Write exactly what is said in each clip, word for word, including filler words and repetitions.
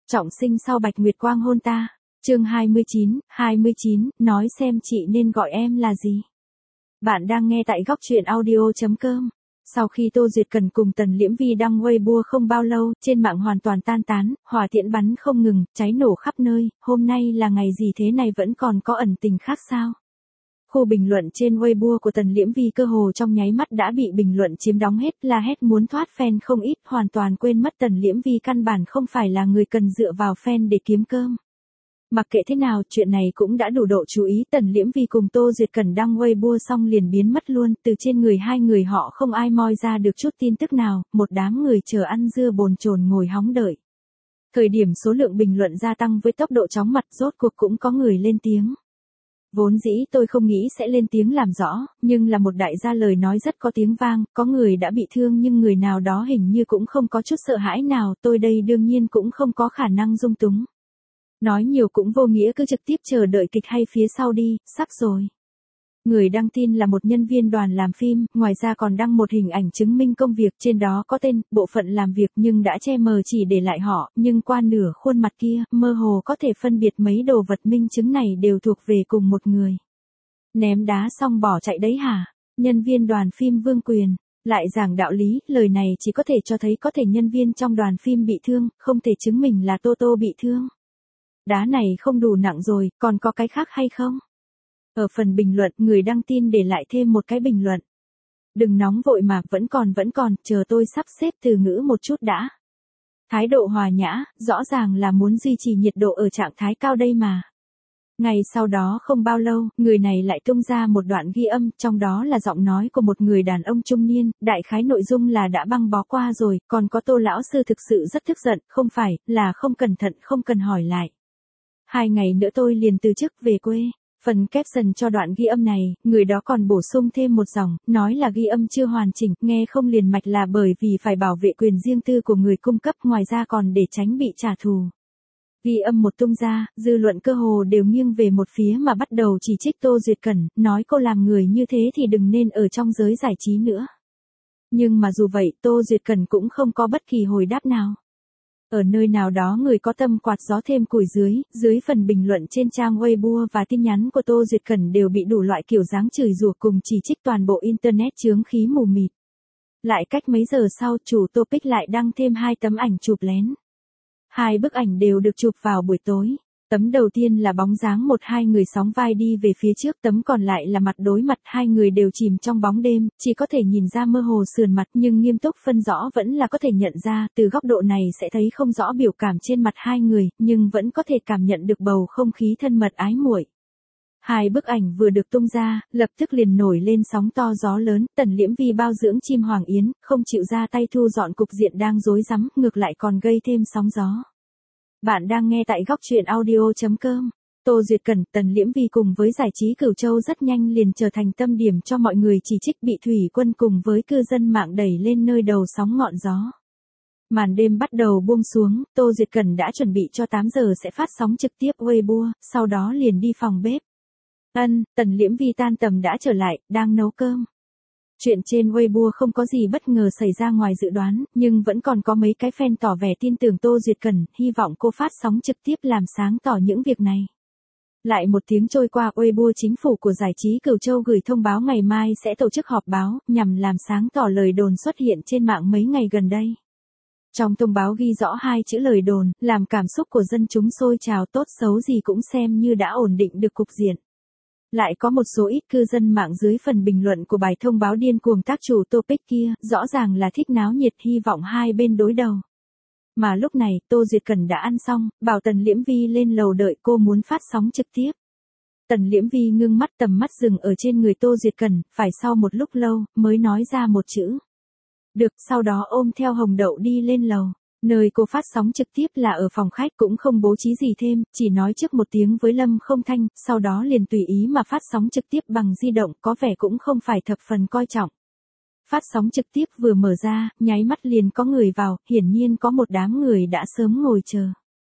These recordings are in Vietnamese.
Trọng sinh sau Bạch Nguyệt Quang hôn ta. Chương hai mươi chín, hai mươi chín, nói xem chị nên gọi em là gì. Bạn đang nghe tại góc truyện audio chấm com. Sau khi Tô Duyệt Cần cùng Tần Liễm Vi đăng Weibo không bao lâu, trên mạng hoàn toàn tan tán, hỏa tiễn bắn không ngừng, cháy nổ khắp nơi, hôm nay là ngày gì thế này vẫn còn có ẩn tình khác sao? Khu bình luận trên Weibo của Tần Liễm Vi cơ hồ trong nháy mắt đã bị bình luận chiếm đóng hết, la hét muốn thoát fan không ít, hoàn toàn quên mất Tần Liễm Vi căn bản không phải là người cần dựa vào fan để kiếm cơm. Mặc kệ thế nào, chuyện này cũng đã đủ độ chú ý, Tần Liễm Vi cùng Tô Duyệt Cần đăng Weibo xong liền biến mất luôn, từ trên người hai người họ không ai moi ra được chút tin tức nào, một đám người chờ ăn dưa bồn chồn ngồi hóng đợi. Thời điểm số lượng bình luận gia tăng với tốc độ chóng mặt, rốt cuộc cũng có người lên tiếng. Vốn dĩ tôi không nghĩ sẽ lên tiếng làm rõ, nhưng là một đại gia lời nói rất có tiếng vang, có người đã bị thương nhưng người nào đó hình như cũng không có chút sợ hãi nào, tôi đây đương nhiên cũng không có khả năng dung túng. Nói nhiều cũng vô nghĩa, cứ trực tiếp chờ đợi kịch hay phía sau đi, sắp rồi. Người đăng tin là một nhân viên đoàn làm phim, ngoài ra còn đăng một hình ảnh chứng minh công việc, trên đó có tên, bộ phận làm việc nhưng đã che mờ chỉ để lại họ, nhưng qua nửa khuôn mặt kia, mơ hồ có thể phân biệt mấy đồ vật minh chứng này đều thuộc về cùng một người. Ném đá xong bỏ chạy đấy hả? Nhân viên đoàn phim Vương Quyền lại giảng đạo lý, lời này chỉ có thể cho thấy có thể nhân viên trong đoàn phim bị thương, không thể chứng minh là Tô Tô bị thương. Đá này không đủ nặng rồi, còn có cái khác hay không? Ở phần bình luận, người đăng tin để lại thêm một cái bình luận. Đừng nóng vội mà, vẫn còn vẫn còn, chờ tôi sắp xếp từ ngữ một chút đã. Thái độ hòa nhã, rõ ràng là muốn duy trì nhiệt độ ở trạng thái cao đây mà. Ngày sau đó không bao lâu, người này lại tung ra một đoạn ghi âm, trong đó là giọng nói của một người đàn ông trung niên, đại khái nội dung là đã băng bó qua rồi, còn có Tô lão sư thực sự rất tức giận, không phải, là không cẩn thận, không cần hỏi lại. Hai ngày nữa tôi liền từ chức về quê. Phần caption cho đoạn ghi âm này, người đó còn bổ sung thêm một dòng, nói là ghi âm chưa hoàn chỉnh, nghe không liền mạch là bởi vì phải bảo vệ quyền riêng tư của người cung cấp, ngoài ra còn để tránh bị trả thù. Ghi âm một tung ra, dư luận cơ hồ đều nghiêng về một phía mà bắt đầu chỉ trích Tô Duyệt Cần, nói cô làm người như thế thì đừng nên ở trong giới giải trí nữa. Nhưng mà dù vậy, Tô Duyệt Cần cũng không có bất kỳ hồi đáp nào. Ở nơi nào đó người có tâm quạt gió thêm củi dưới, dưới phần bình luận trên trang Weibo và tin nhắn của Tô Duyệt Cần đều bị đủ loại kiểu dáng chửi rủa cùng chỉ trích, toàn bộ internet chướng khí mù mịt. Lại cách mấy giờ sau, chủ topic lại đăng thêm hai tấm ảnh chụp lén. Hai bức ảnh đều được chụp vào buổi tối. Tấm đầu tiên là bóng dáng một hai người sóng vai đi về phía trước, tấm còn lại là mặt đối mặt, hai người đều chìm trong bóng đêm, chỉ có thể nhìn ra mơ hồ sườn mặt nhưng nghiêm túc phân rõ vẫn là có thể nhận ra, từ góc độ này sẽ thấy không rõ biểu cảm trên mặt hai người, nhưng vẫn có thể cảm nhận được bầu không khí thân mật ái muội. Hai bức ảnh vừa được tung ra, lập tức liền nổi lên sóng to gió lớn, Tần Liễm Vi bao dưỡng chim Hoàng Yến, không chịu ra tay thu dọn cục diện đang rối rắm, ngược lại còn gây thêm sóng gió. Bạn đang nghe tại góc truyện audio chấm com. Tô Duyệt Cần, Tần Liễm Vi cùng với giải trí Cửu Châu rất nhanh liền trở thành tâm điểm cho mọi người chỉ trích, bị Thủy Quân cùng với cư dân mạng đẩy lên nơi đầu sóng ngọn gió. Màn đêm bắt đầu buông xuống, Tô Duyệt Cần đã chuẩn bị cho tám giờ sẽ phát sóng trực tiếp Weibo, sau đó liền đi phòng bếp. Ân, Tần Liễm Vi tan tầm đã trở lại, đang nấu cơm. Chuyện trên Weibo không có gì bất ngờ xảy ra ngoài dự đoán, nhưng vẫn còn có mấy cái fan tỏ vẻ tin tưởng Tô Duyệt Cần, hy vọng cô phát sóng trực tiếp làm sáng tỏ những việc này. Lại một tiếng trôi qua, Weibo chính phủ của giải trí Cửu Châu gửi thông báo ngày mai sẽ tổ chức họp báo, nhằm làm sáng tỏ lời đồn xuất hiện trên mạng mấy ngày gần đây. Trong thông báo ghi rõ hai chữ lời đồn, làm cảm xúc của dân chúng sôi trào, tốt xấu gì cũng xem như đã ổn định được cục diện. Lại có một số ít cư dân mạng dưới phần bình luận của bài thông báo điên cuồng tác chủ topic kia, rõ ràng là thích náo nhiệt, hy vọng hai bên đối đầu. Mà lúc này, Tô Duyệt Cần đã ăn xong, bảo Tần Liễm Vi lên lầu đợi cô muốn phát sóng trực tiếp. Tần Liễm Vi ngưng mắt, tầm mắt dừng ở trên người Tô Duyệt Cần, phải sau một lúc lâu, mới nói ra một chữ. Được, sau đó ôm theo Hồng Đậu đi lên lầu. Nơi cô phát sóng trực tiếp là ở phòng khách, cũng không bố trí gì thêm, chỉ nói trước một tiếng với Lâm Không Thanh, sau đó liền tùy ý mà phát sóng trực tiếp bằng di động, có vẻ cũng không phải thập phần coi trọng. Phát sóng trực tiếp vừa mở ra, nháy mắt liền có người vào, hiển nhiên có một đám người đã sớm ngồi chờ.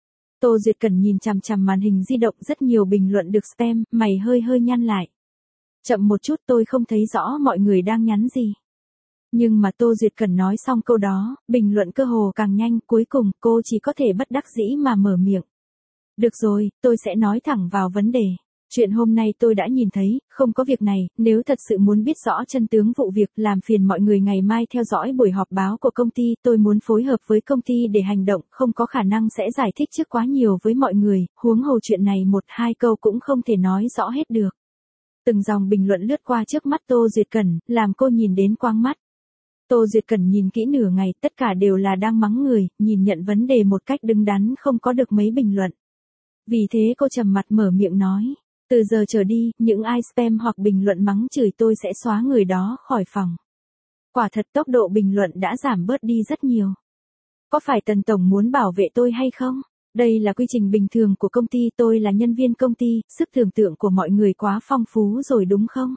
Tô Duyệt Cần nhìn chằm chằm màn hình di động, rất nhiều bình luận được spam, mày hơi hơi nhăn lại. Chậm một chút, tôi không thấy rõ mọi người đang nhắn gì. Nhưng mà Tô Duyệt Cẩn nói xong câu đó, bình luận cơ hồ càng nhanh, cuối cùng cô chỉ có thể bất đắc dĩ mà mở miệng. Được rồi, tôi sẽ nói thẳng vào vấn đề. Chuyện hôm nay tôi đã nhìn thấy, không có việc này, nếu thật sự muốn biết rõ chân tướng vụ việc, làm phiền mọi người ngày mai theo dõi buổi họp báo của công ty, tôi muốn phối hợp với công ty để hành động, không có khả năng sẽ giải thích trước quá nhiều với mọi người, huống hồ chuyện này một hai câu cũng không thể nói rõ hết được. Từng dòng bình luận lướt qua trước mắt Tô Duyệt Cẩn, làm cô nhìn đến quáng mắt. Tô Duyệt Cẩn nhìn kỹ nửa ngày, tất cả đều là đang mắng người, nhìn nhận vấn đề một cách đứng đắn không có được mấy bình luận. Vì thế cô trầm mặt mở miệng nói, từ giờ trở đi, những ai spam hoặc bình luận mắng chửi tôi sẽ xóa người đó khỏi phòng. Quả thật tốc độ bình luận đã giảm bớt đi rất nhiều. Có phải Tần Tổng muốn bảo vệ tôi hay không? Đây là quy trình bình thường của công ty, tôi là nhân viên công ty, sức tưởng tượng của mọi người quá phong phú rồi đúng không?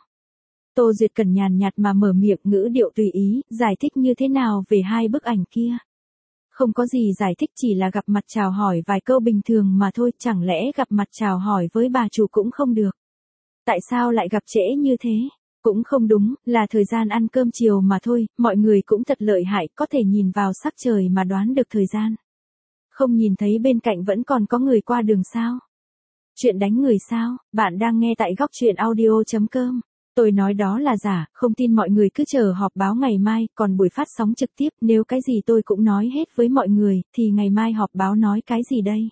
Tô Duyệt Cẩn nhàn nhạt mà mở miệng, ngữ điệu tùy ý, giải thích như thế nào về hai bức ảnh kia. Không có gì giải thích, chỉ là gặp mặt chào hỏi vài câu bình thường mà thôi, chẳng lẽ gặp mặt chào hỏi với bà chủ cũng không được? Tại sao lại gặp trễ như thế? Cũng không đúng, là thời gian ăn cơm chiều mà thôi, mọi người cũng thật lợi hại, có thể nhìn vào sắc trời mà đoán được thời gian. Không nhìn thấy bên cạnh vẫn còn có người qua đường sao? Chuyện đánh người sao? Bạn đang nghe tại góc chuyện audio chấm com. Tôi nói đó là giả, không tin mọi người cứ chờ họp báo ngày mai, còn buổi phát sóng trực tiếp, nếu cái gì tôi cũng nói hết với mọi người, thì ngày mai họp báo nói cái gì đây?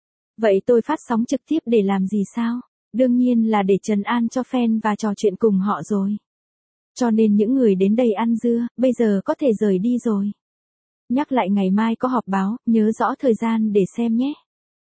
Vậy tôi phát sóng trực tiếp để làm gì sao? Đương nhiên là để trấn an cho fan và trò chuyện cùng họ rồi. Cho nên những người đến đây ăn dưa, bây giờ có thể rời đi rồi. Nhắc lại ngày mai có họp báo, nhớ rõ thời gian để xem nhé.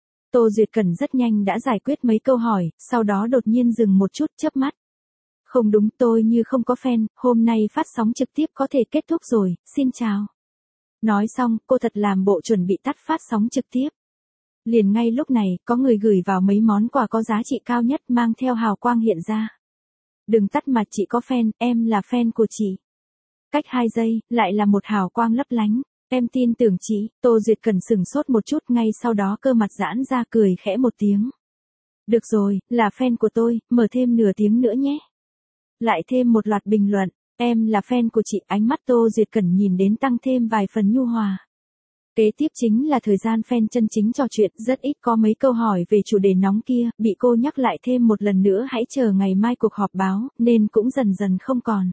Tô Duyệt Cẩn rất nhanh đã giải quyết mấy câu hỏi, sau đó đột nhiên dừng một chút, chớp mắt. Không đúng, tôi như không có fan, hôm nay phát sóng trực tiếp có thể kết thúc rồi, xin chào. Nói xong, cô thật làm bộ chuẩn bị tắt phát sóng trực tiếp. Liền ngay lúc này, có người gửi vào mấy món quà có giá trị cao nhất mang theo hào quang hiện ra. Đừng tắt mà chị có fan, em là fan của chị. Cách hai giây, lại là một hào quang lấp lánh. Em tin tưởng chị. Tô Duyệt Cẩn sửng sốt một chút, ngay sau đó cơ mặt giãn ra cười khẽ một tiếng. Được rồi, là fan của tôi, mở thêm nửa tiếng nữa nhé. Lại thêm một loạt bình luận, em là fan của chị, ánh mắt Tô Duyệt Cẩn nhìn đến tăng thêm vài phần nhu hòa. Kế tiếp chính là thời gian fan chân chính trò chuyện, rất ít có mấy câu hỏi về chủ đề nóng kia, bị cô nhắc lại thêm một lần nữa, hãy chờ ngày mai cuộc họp báo, nên cũng dần dần không còn.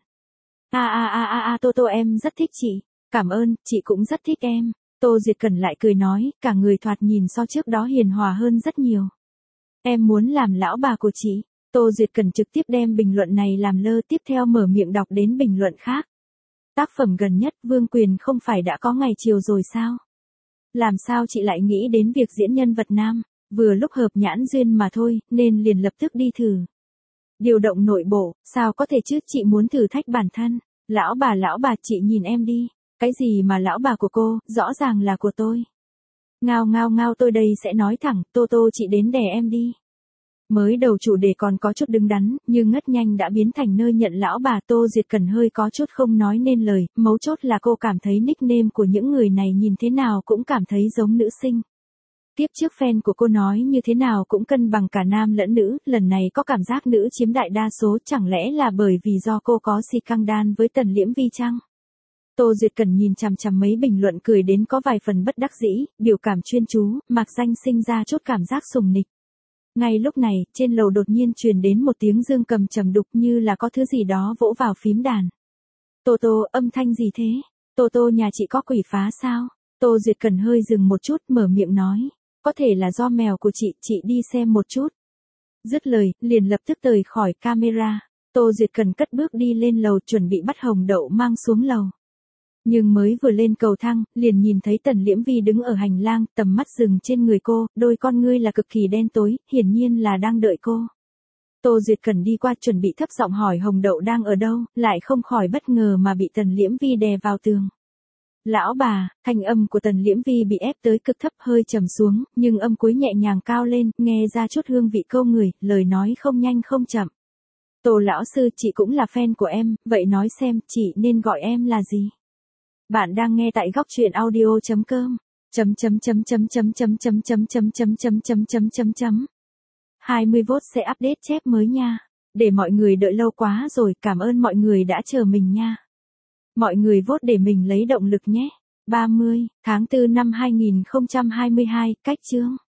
A a a a a Tô Tô em rất thích chị, cảm ơn, chị cũng rất thích em. Tô Duyệt Cẩn lại cười nói, cả người thoạt nhìn so trước đó hiền hòa hơn rất nhiều. Em muốn làm lão bà của chị. Tô Duyệt Cẩn trực tiếp đem bình luận này làm lơ, tiếp theo mở miệng đọc đến bình luận khác. Tác phẩm gần nhất, Vương Quyền không phải đã có ngày chiều rồi sao? Làm sao chị lại nghĩ đến việc diễn nhân vật nam, vừa lúc hợp nhãn duyên mà thôi, nên liền lập tức đi thử. Điều động nội bộ, sao có thể chứ, chị muốn thử thách bản thân. Lão bà lão bà chị nhìn em đi, cái gì mà lão bà của cô, rõ ràng là của tôi. Ngao ngao ngao tôi đây sẽ nói thẳng, Tô Tô chị đến đè em đi. Mới đầu chủ đề còn có chút đứng đắn, nhưng ngất nhanh đã biến thành nơi nhận lão bà. Tô Duyệt Cẩn hơi có chút không nói nên lời, mấu chốt là cô cảm thấy nickname của những người này nhìn thế nào cũng cảm thấy giống nữ sinh. Tiếp trước fan của cô nói như thế nào cũng cân bằng cả nam lẫn nữ, lần này có cảm giác nữ chiếm đại đa số, chẳng lẽ là bởi vì do cô có si căng đan với Tần Liễm Vi chăng? Tô Duyệt Cẩn nhìn chằm chằm mấy bình luận cười đến có vài phần bất đắc dĩ, biểu cảm chuyên chú, mạc danh sinh ra chút cảm giác sùng nịch. Ngay lúc này, trên lầu đột nhiên truyền đến một tiếng dương cầm trầm đục như là có thứ gì đó vỗ vào phím đàn. Tô Tô, âm thanh gì thế? Tô Tô nhà chị có quỷ phá sao? Tô Duyệt Cẩn hơi dừng một chút, mở miệng nói. Có thể là do mèo của chị, chị đi xem một chút. Dứt lời, liền lập tức rời khỏi camera. Tô Duyệt Cẩn cất bước đi lên lầu chuẩn bị bắt Hồng Đậu mang xuống lầu. Nhưng mới vừa lên cầu thang, liền nhìn thấy Tần Liễm Vi đứng ở hành lang, tầm mắt dừng trên người cô, đôi con ngươi là cực kỳ đen tối, hiển nhiên là đang đợi cô. Tô Duyệt Cẩn đi qua chuẩn bị thấp giọng hỏi Hồng Đậu đang ở đâu, lại không khỏi bất ngờ mà bị Tần Liễm Vi đè vào tường. Lão bà, thanh âm của Tần Liễm Vi bị ép tới cực thấp hơi trầm xuống, nhưng âm cuối nhẹ nhàng cao lên, nghe ra chút hương vị câu người, lời nói không nhanh không chậm. Tô lão sư, chị cũng là fan của em, vậy nói xem, chị nên gọi em là gì? Bạn đang nghe tại góc chuyện audio chấm com. Chấm chấm chấm chấm chấm chấm chấm chấm chấm chấm chấm chấm chấm chấm chấm. hai mươi phút sẽ update chép mới nha. Để mọi người đợi lâu quá rồi, cảm ơn mọi người đã chờ mình nha. Mọi người vote để mình lấy động lực nhé. ba mươi tháng tư năm hai nghìn không trăm hai mươi hai, cách chương.